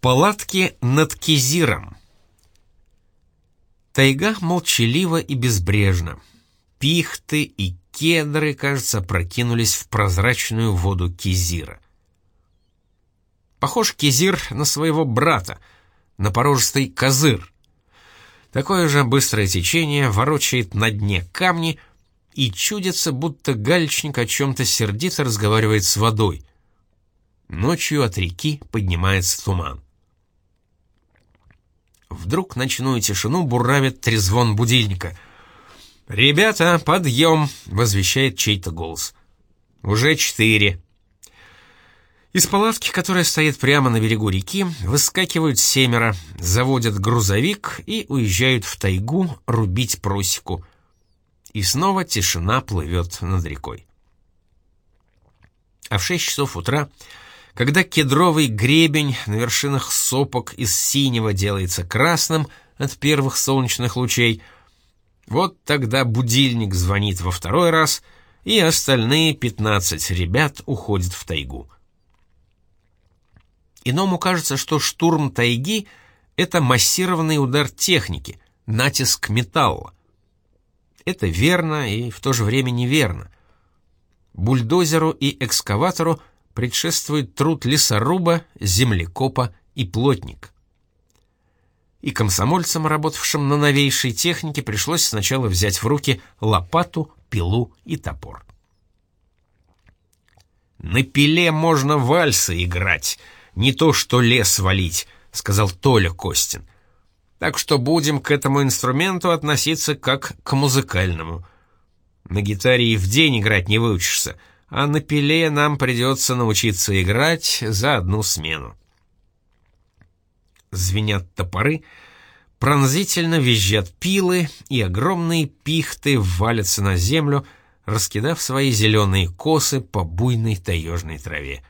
палатке над Кизиром. Тайга молчалива и безбрежна. Пихты и кедры, кажется, прокинулись в прозрачную воду Кизира. Похож Кизир на своего брата, на порожистый Козыр. Такое же быстрое течение ворочает на дне камни, и чудится, будто галечник о чем-то сердито разговаривает с водой. Ночью от реки поднимается туман. Вдруг ночную тишину буравит трезвон будильника. «Ребята, подъем!» — возвещает чей-то голос. «Уже 4». Из палатки, которая стоит прямо на берегу реки, выскакивают 7, заводят грузовик и уезжают в тайгу рубить просеку. И снова тишина плывет над рекой. А в 6 часов утра, когда кедровый гребень на вершинах сопок из синего делается красным от первых солнечных лучей, вот тогда будильник звонит во 2-й раз, и остальные 15 ребят уходят в тайгу. Иному кажется, что штурм тайги — это массированный удар техники, натиск металла. Это верно и в то же время неверно. Бульдозеру и экскаватору предшествует труд лесоруба, землекопа и плотника. И комсомольцам, работавшим на новейшей технике, пришлось сначала взять в руки лопату, пилу и топор. «На пиле можно вальсы играть, не то что лес валить», — сказал Толя Костин. «Так что будем к этому инструменту относиться как к музыкальному. На гитаре и в день играть не выучишься, а на пиле нам придется научиться играть за одну смену». Звенят топоры, пронзительно визжат пилы, и огромные пихты валятся на землю, раскидав свои зеленые косы по буйной таежной траве.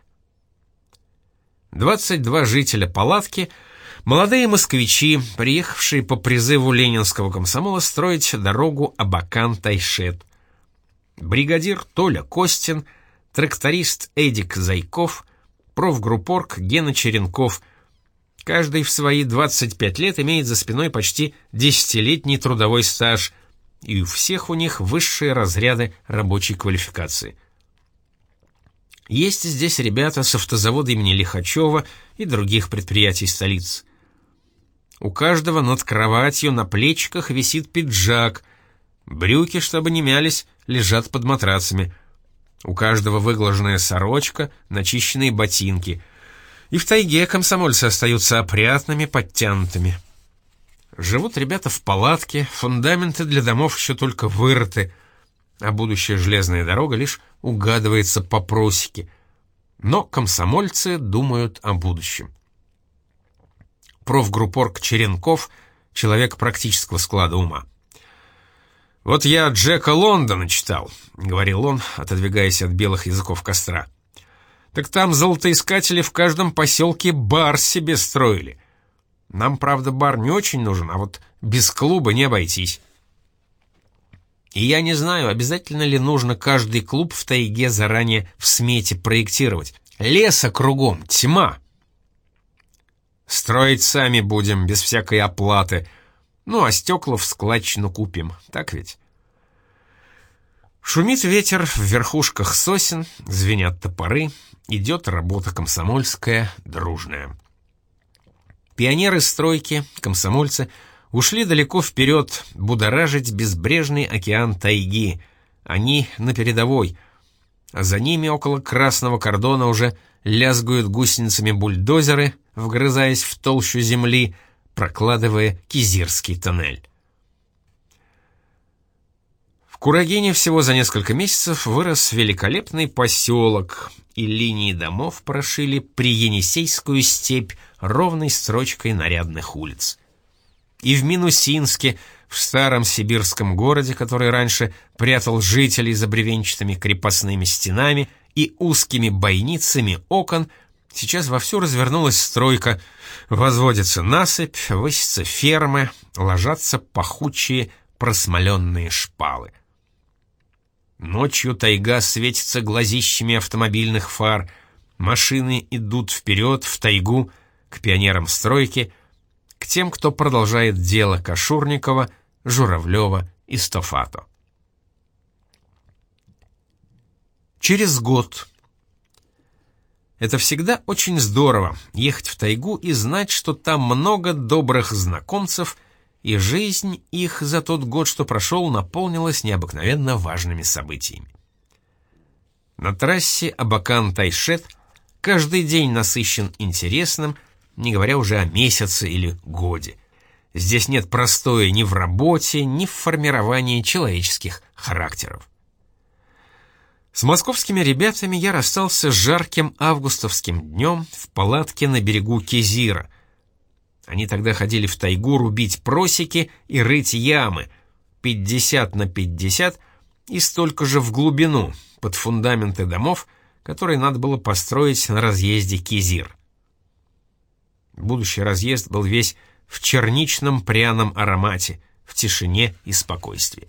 22 жителя палатки — молодые москвичи, приехавшие по призыву ленинского комсомола строить дорогу Абакан-Тайшет. Бригадир Толя Костин, тракторист Эдик Зайков, профгруппорг Гена Черенков. Каждый в свои 25 лет имеет за спиной почти 10-летний трудовой стаж, и у всех у них высшие разряды рабочей квалификации. Есть здесь ребята с автозавода имени Лихачева и других предприятий столицы. У каждого над кроватью на плечиках висит пиджак, брюки, чтобы не мялись, лежат под матрацами. У каждого выглаженная сорочка, начищенные ботинки. И в тайге комсомольцы остаются опрятными, подтянутыми. Живут ребята в палатке, фундаменты для домов еще только вырыты, а будущая железная дорога лишь угадывается по просеке. Но комсомольцы думают о будущем. Профгруппорг Черенков — человек практического склада ума. «Вот я Джека Лондона читал», — говорил он, отодвигаясь от белых языков костра. «Так там золотоискатели в каждом поселке бар себе строили. Нам, правда, бар не очень нужен, а вот без клуба не обойтись. И я не знаю, обязательно ли нужно каждый клуб в тайге заранее в смете проектировать. Леса кругом, тьма. Строить сами будем, без всякой оплаты. Ну, а стекла в складчину купим, так ведь?» Шумит ветер в верхушках сосен, звенят топоры, идет работа комсомольская, дружная. Пионеры стройки, комсомольцы, ушли далеко вперед будоражить безбрежный океан тайги. Они на передовой, а за ними около красного кордона уже лязгают гусеницами бульдозеры, вгрызаясь в толщу земли, прокладывая Кизирский тоннель. В Курагине всего за несколько месяцев вырос великолепный поселок, и линии домов прошили приенисейскую степь ровной строчкой нарядных улиц. И в Минусинске, в старом сибирском городе, который раньше прятал жителей за бревенчатыми крепостными стенами и узкими бойницами окон, сейчас вовсю развернулась стройка, возводится насыпь, высятся фермы, ложатся пахучие просмоленные шпалы. Ночью тайга светится глазищами автомобильных фар, машины идут вперед в тайгу, к пионерам стройки, к тем, кто продолжает дело Кашурникова, Журавлева и Стофато. Через год. Это всегда очень здорово — ехать в тайгу и знать, что там много добрых знакомцев, и жизнь их за тот год, что прошел, наполнилась необыкновенно важными событиями. На трассе Абакан-Тайшет каждый день насыщен интересным, не говоря уже о месяце или годе. Здесь нет простоя ни в работе, ни в формировании человеческих характеров. С московскими ребятами я расстался жарким августовским днем в палатке на берегу Кезира. Они тогда ходили в тайгу рубить просеки и рыть ямы, 50 на 50 и столько же в глубину, под фундаменты домов, которые надо было построить на разъезде Кезир. Будущий разъезд был весь в черничном пряном аромате, в тишине и спокойствии.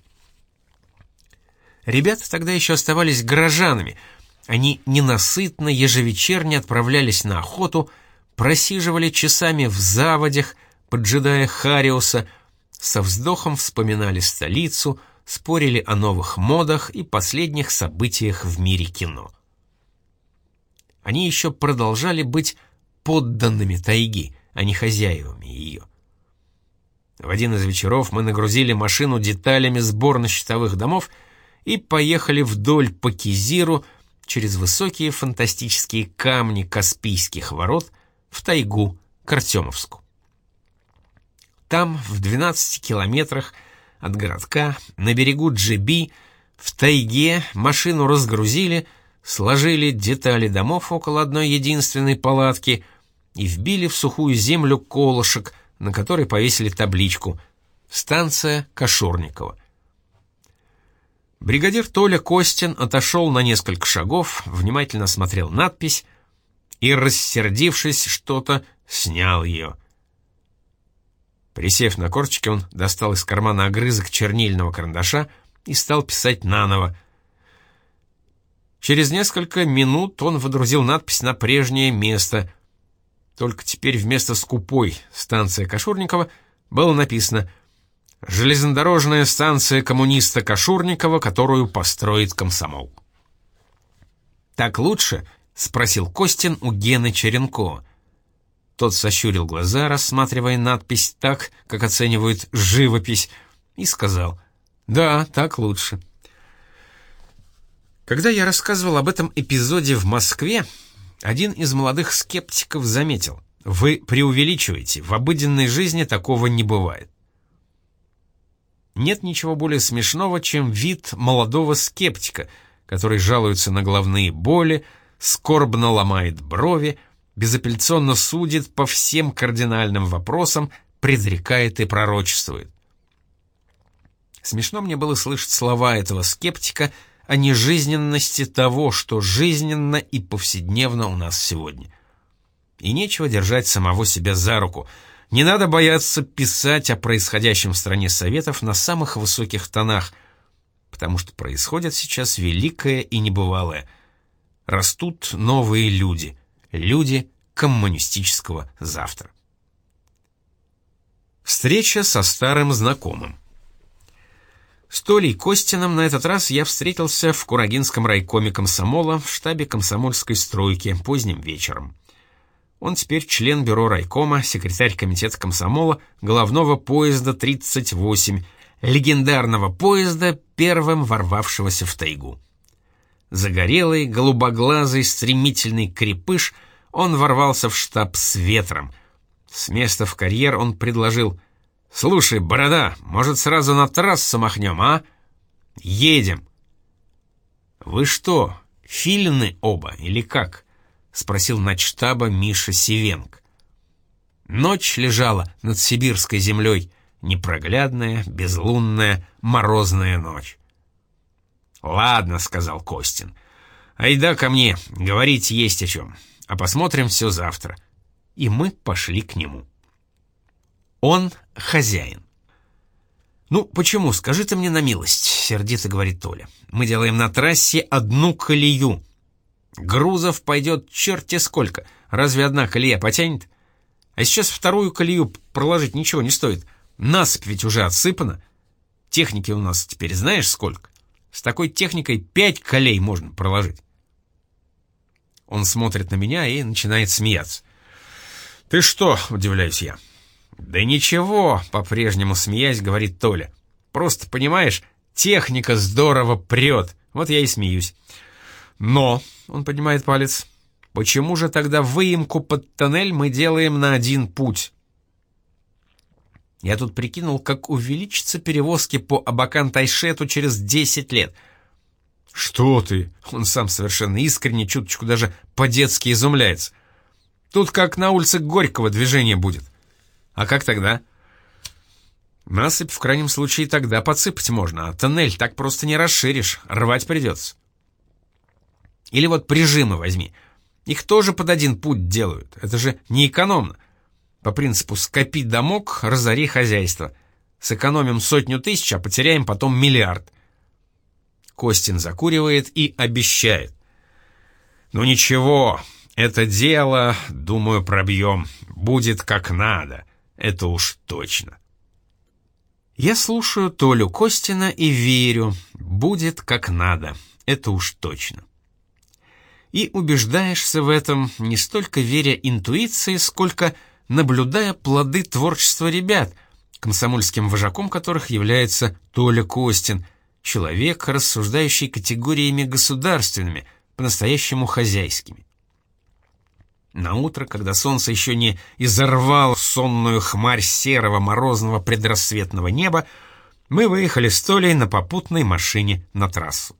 Ребята тогда еще оставались горожанами. Они ненасытно ежевечерне отправлялись на охоту, просиживали часами в заводях, поджидая Хариуса, со вздохом вспоминали столицу, спорили о новых модах и последних событиях в мире кино. Они еще продолжали быть подданными тайги, а не хозяевами ее. В один из вечеров мы нагрузили машину деталями сборно-щитовых домов и поехали вдоль по Кезиру через высокие фантастические камни Каспийских ворот в тайгу к Артемовску. Там, в 12 километрах от городка, на берегу Джеби, в тайге машину разгрузили, сложили детали домов около одной единственной палатки и вбили в сухую землю колышек, на который повесили табличку «Станция Кашурникова». Бригадир Толя Костин отошел на несколько шагов, внимательно смотрел надпись и, рассердившись что-то, снял ее. Присев на корточки, он достал из кармана огрызок чернильного карандаша и стал писать наново. Через несколько минут он водрузил надпись на прежнее место. Только теперь вместо скупой «Станция Кашурникова» было написано «Железнодорожная станция коммуниста Кашурникова, которую построит комсомол». «Так лучше?» — спросил Костин у Гены Черенкова. Тот сощурил глаза, рассматривая надпись так, как оценивают живопись, и сказал: «Да, так лучше». Когда я рассказывал об этом эпизоде в Москве, один из молодых скептиков заметил: «Вы преувеличиваете, в обыденной жизни такого не бывает». Нет ничего более смешного, чем вид молодого скептика, который жалуется на головные боли, скорбно ломает брови, безапелляционно судит по всем кардинальным вопросам, предрекает и пророчествует. Смешно мне было слышать слова этого скептика о нежизненности того, что жизненно и повседневно у нас сегодня. И нечего держать самого себя за руку. Не надо бояться писать о происходящем в стране Советов на самых высоких тонах, потому что происходит сейчас великое и небывалое. Растут новые люди, люди коммунистического завтра. Встреча со старым знакомым. С Толей Костиным на этот раз я встретился в Курагинском райкоме комсомола в штабе комсомольской стройки поздним вечером. Он теперь член бюро райкома, секретарь комитета комсомола головного поезда 38, легендарного поезда, первым ворвавшегося в тайгу. Загорелый, голубоглазый, стремительный крепыш, он ворвался в штаб с ветром. С места в карьер он предложил: «Слушай, Борода, может, сразу на трассу махнем, а? Едем». «Вы что, филины оба или как?» — спросил начштаба Миша Сивенко. Ночь лежала над сибирской землей, непроглядная, безлунная, морозная ночь. «Ладно», — сказал Костин, — «айда ко мне, говорить есть о чем, а посмотрим все завтра». И мы пошли к нему. Он хозяин. «Ну, почему, скажи ты мне на милость», — сердито говорит Толя. «Мы делаем на трассе одну колею. Грузов пойдет черти сколько, разве одна колея потянет? А сейчас вторую колею проложить ничего не стоит. Насыпь ведь уже отсыпана. Техники у нас теперь знаешь сколько? С такой техникой 5 колей можно проложить. Он смотрит на меня и начинает смеяться. «Ты что?» — удивляюсь я. «Да ничего», — по-прежнему смеясь, говорит Толя. «Просто, понимаешь, техника здорово прет. Вот я и смеюсь». «Но», — он поднимает палец, — «почему же тогда выемку под тоннель мы делаем на один путь?» Я тут прикинул, как увеличатся перевозки по Абакан-Тайшету через 10 лет. «Что ты?» — он сам совершенно искренне, чуточку даже по-детски изумляется. «Тут как на улице Горького движение будет. А как тогда?» «Насыпь в крайнем случае тогда подсыпать можно, а тоннель так просто не расширишь, рвать придется». «Или вот прижимы возьми. Их тоже под один путь делают. Это же неэкономно. По принципу «скопи домок, разори хозяйство». Сэкономим 100 000, а потеряем потом 1 миллиард. Костин закуривает и обещает. «Ну ничего, это дело, думаю, пробьем. Будет как надо. Это уж точно». Я слушаю Толю Костина и верю. Будет как надо. Это уж точно. И убеждаешься в этом, не столько веря интуиции, сколько наблюдая плоды творчества ребят, комсомольским вожаком которых является Толя Костин, человек, рассуждающий категориями государственными, по-настоящему хозяйскими. Наутро, когда солнце еще не изорвало сонную хмарь серого морозного предрассветного неба, мы выехали с Толей на попутной машине на трассу.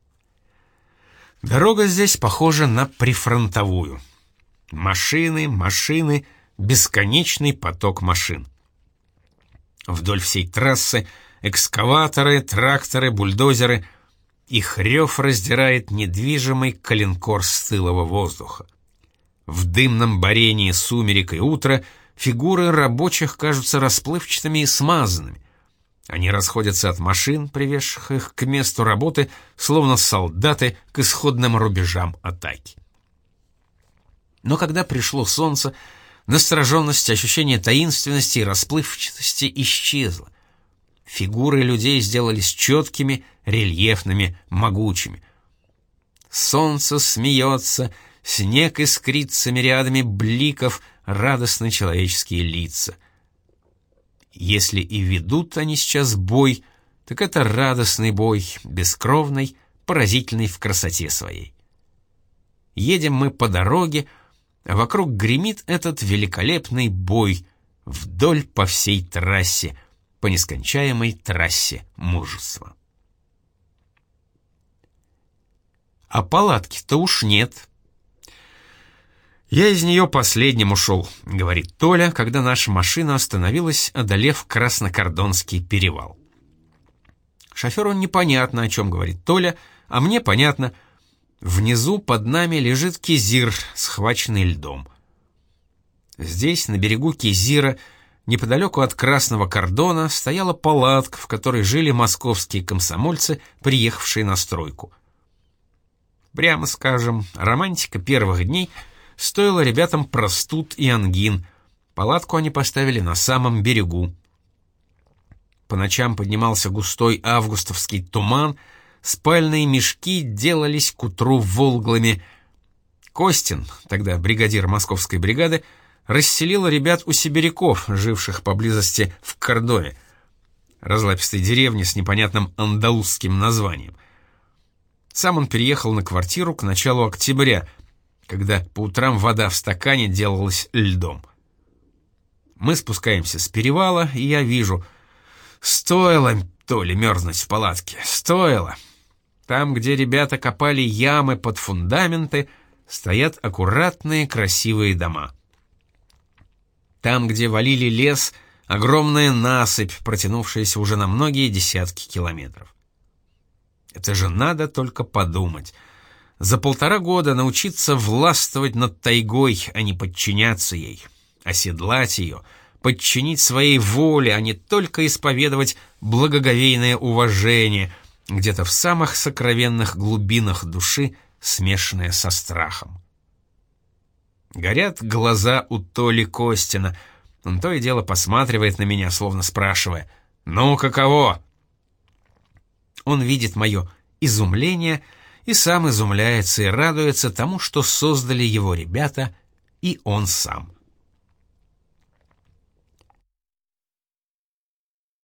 Дорога здесь похожа на прифронтовую. Машины, машины, бесконечный поток машин. Вдоль всей трассы экскаваторы, тракторы, бульдозеры. Их рев раздирает недвижимый коленкор стылого воздуха. В дымном борении сумерек и утра фигуры рабочих кажутся расплывчатыми и смазанными. Они расходятся от машин, привезших их к месту работы, словно солдаты к исходным рубежам атаки. Но когда пришло солнце, настороженность, ощущение таинственности и расплывчатости исчезло. Фигуры людей сделались четкими, рельефными, могучими. Солнце смеется, снег искрится мириадами бликов, радостны человеческие лица. Если и ведут они сейчас бой, так это радостный бой, бескровный, поразительный в красоте своей. Едем мы по дороге, а вокруг гремит этот великолепный бой вдоль по всей трассе, по нескончаемой трассе мужества. А палатки-то уж нет. «Я из нее последним ушел», — говорит Толя, когда наша машина остановилась, одолев Краснокордонский перевал. Шоферу непонятно, о чем говорит Толя, а мне понятно. Внизу под нами лежит Кизир, схваченный льдом. Здесь, на берегу Кизира, неподалеку от Красного Кордона, стояла палатка, в которой жили московские комсомольцы, приехавшие на стройку. Прямо скажем, романтика первых дней стоила ребятам простуд и ангин. Палатку они поставили на самом берегу. По ночам поднимался густой августовский туман, спальные мешки делались к утру волглыми. Костин, тогда бригадир московской бригады, расселил ребят у сибиряков, живших поблизости в Кордове, разлапистой деревне с непонятным андалузским названием. Сам он переехал на квартиру к началу октября, когда по утрам вода в стакане делалась льдом. Мы спускаемся с перевала, и я вижу, стоило то ли мерзнуть в палатке, стоило. Там, где ребята копали ямы под фундаменты, стоят аккуратные красивые дома. Там, где валили лес, огромная насыпь, протянувшаяся уже на многие десятки километров. Это же надо только подумать. За 1,5 года научиться властвовать над тайгой, а не подчиняться ей, оседлать ее, подчинить своей воле, а не только исповедовать благоговейное уважение, где-то в самых сокровенных глубинах души, смешанное со страхом. Горят глаза у Толи Костина. Он то и дело посматривает на меня, словно спрашивая: «Ну, каково?» Он видит мое изумление и сам изумляется и радуется тому, что создали его ребята и он сам.